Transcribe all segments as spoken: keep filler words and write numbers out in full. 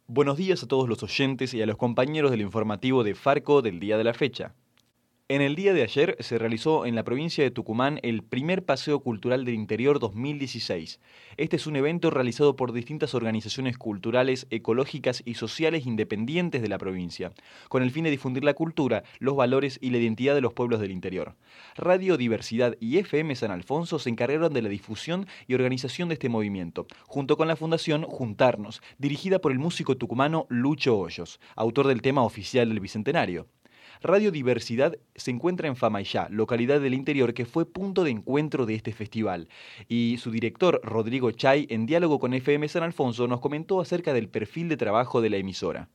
Buenos días a todos los oyentes y a los compañeros del informativo de Farco del día de la fecha. En el día de ayer se realizó en la provincia de Tucumán el primer Paseo Cultural del Interior dos mil dieciséis. Este es un evento realizado por distintas organizaciones culturales, ecológicas y sociales independientes de la provincia, con el fin de difundir la cultura, los valores y la identidad de los pueblos del interior. Radio Diversidad y F M San Alfonso se encargaron de la difusión y organización de este movimiento, junto con la Fundación Juntarnos, dirigida por el músico tucumano Lucho Hoyos, autor del tema oficial del Bicentenario. Radio Diversidad se encuentra en Famayllá, localidad del interior que fue punto de encuentro de este festival. Y su director, Rodrigo Chay, en diálogo con F M San Alfonso, nos comentó acerca del perfil de trabajo de la emisora.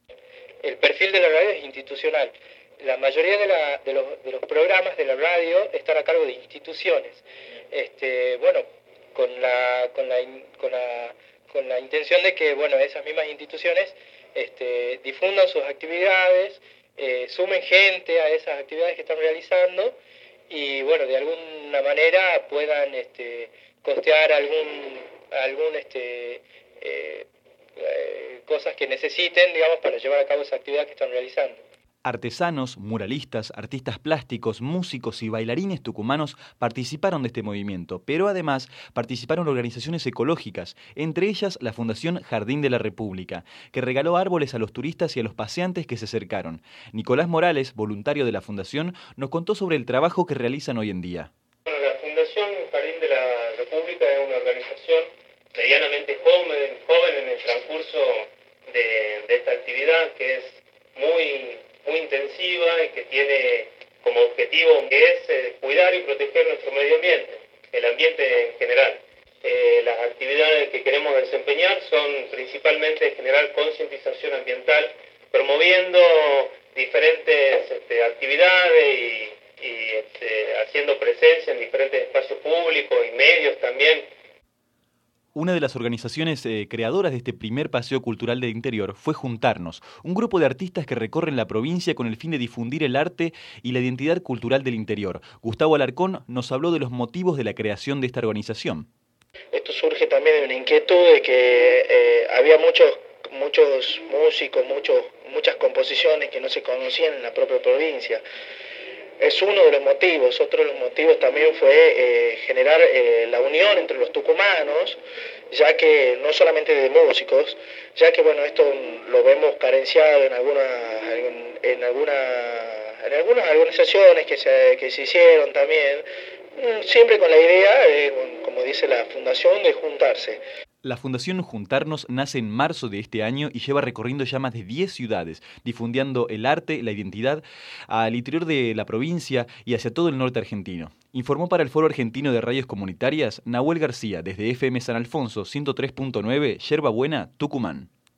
El perfil de la radio es institucional. La mayoría de, la, de, los, de los programas de la radio están a cargo de instituciones. Este, bueno, con la, con la, con la, con la intención de que bueno, esas mismas instituciones este, difundan sus actividades, Eh, sumen gente a esas actividades que están realizando y bueno, de alguna manera puedan este, costear algún, algún este, eh, eh, cosas que necesiten, digamos, para llevar a cabo esa actividad que están realizando. Artesanos, muralistas, artistas plásticos, músicos y bailarines tucumanos participaron de este movimiento, pero además participaron organizaciones ecológicas, entre ellas la Fundación Jardín de la República, que regaló árboles a los turistas y a los paseantes que se acercaron. Nicolás Morales, voluntario de la Fundación, nos contó sobre el trabajo que realizan hoy en día. Bueno, la Fundación Jardín de la República es una organización medianamente joven, joven en el transcurso de, de esta actividad, que es muy... muy intensiva y que tiene como objetivo que es eh, cuidar y proteger nuestro medio ambiente, el ambiente en general. Eh, las actividades que queremos desempeñar son principalmente generar concientización ambiental, promoviendo diferentes este, actividades y, y este, haciendo presencia en diferentes espacios públicos y medios también. Una de las organizaciones eh, creadoras de este primer Paseo Cultural del Interior fue Juntarnos, un grupo de artistas que recorren la provincia con el fin de difundir el arte y la identidad cultural del interior. Gustavo Alarcón nos habló de los motivos de la creación de esta organización. Esto surge también de una inquietud de que eh, había muchos, muchos músicos, muchos, muchas composiciones que no se conocían en la propia provincia. Es uno de los motivos. Otro de los motivos también fue eh, generar eh, la unión entre los tucumanos, ya que no solamente de músicos, ya que bueno, esto lo vemos carenciado en algunas en, en alguna en algunas organizaciones que se que se hicieron también, siempre con la idea, eh, como dice la fundación, de juntarse. La Fundación Juntarnos nace en marzo de este año y lleva recorriendo ya más de diez ciudades, difundiendo el arte, la identidad al interior de la provincia y hacia todo el norte argentino. Informó para el Foro Argentino de Radios Comunitarias Nahuel García, desde F M San Alfonso ciento tres punto nueve, Yerba Buena, Tucumán.